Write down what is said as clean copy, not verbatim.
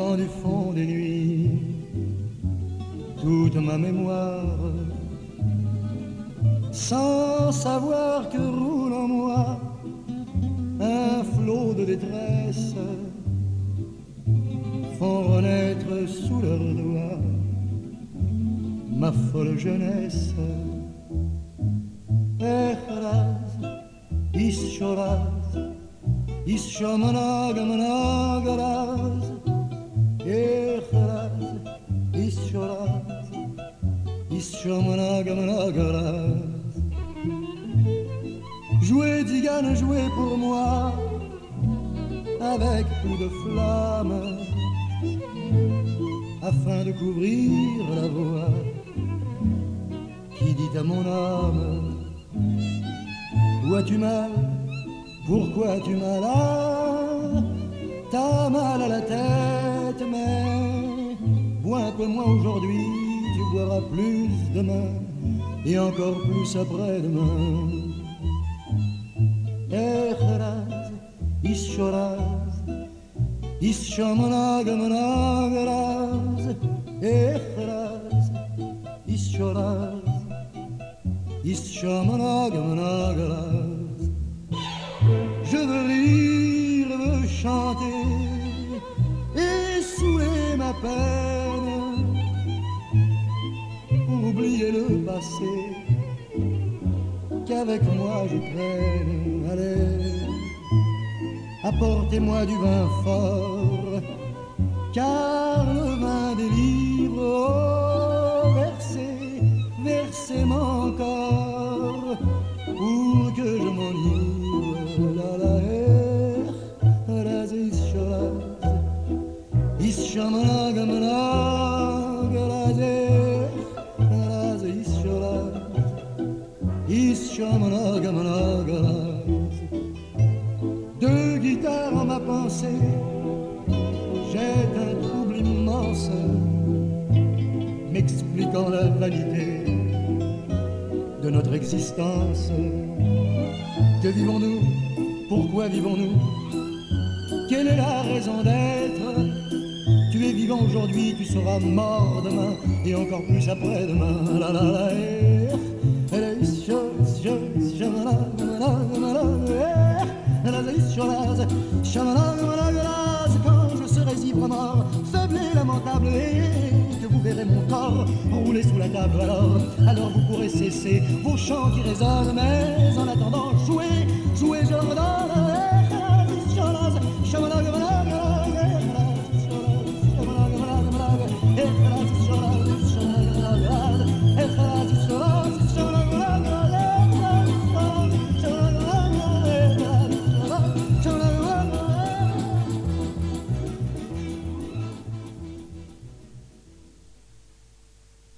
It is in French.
quand du fond des nuits, toute ma mémoire, sans savoir que roule en moi un flot de détresse, font renaître sous leurs doigts ma folle jeunesse. Echraz, ischoraz, ischomanagamanagaraz, echraz, ischoraz, ischomanagamanagaraz. Jouez, Digane, jouez pour moi avec coup de flamme, afin de couvrir la voix qui dit à mon âme: où as-tu mal? Pourquoi as-tu mal? Ah, t'as mal à la tête, mais bois un peu moins aujourd'hui, tu boiras plus demain et encore plus après-demain. Echraz, ischoraz, ischomanagamanagaraz, echraz, ischoraz, ischomanagamanagaraz. Je veux rire, veux chanter et saouler ma peine, oublier le passé qu'avec moi je traîne. Allez, apportez-moi du vin fort, car le vin délivre. Oh, versez, versez-moi encore pour que je m'enivre. La la raz, ischoraz, ischomanagamanagaraz, raz, ischoraz, ischomanagamanagaraz. Deux guitares en ma pensée, jette un trouble immense, m'expliquant la vanité de notre existence. Que vivons-nous? Pourquoi vivons-nous? Quelle est la raison d'être? Tu es vivant aujourd'hui, tu seras mort demain et encore plus après-demain. La la la, quand je serai ivre mort, faible et lamentable, et que vous verrez mon corps rouler sous la table, alors vous pourrez cesser vos chants qui résonnent, mais en attendant jouez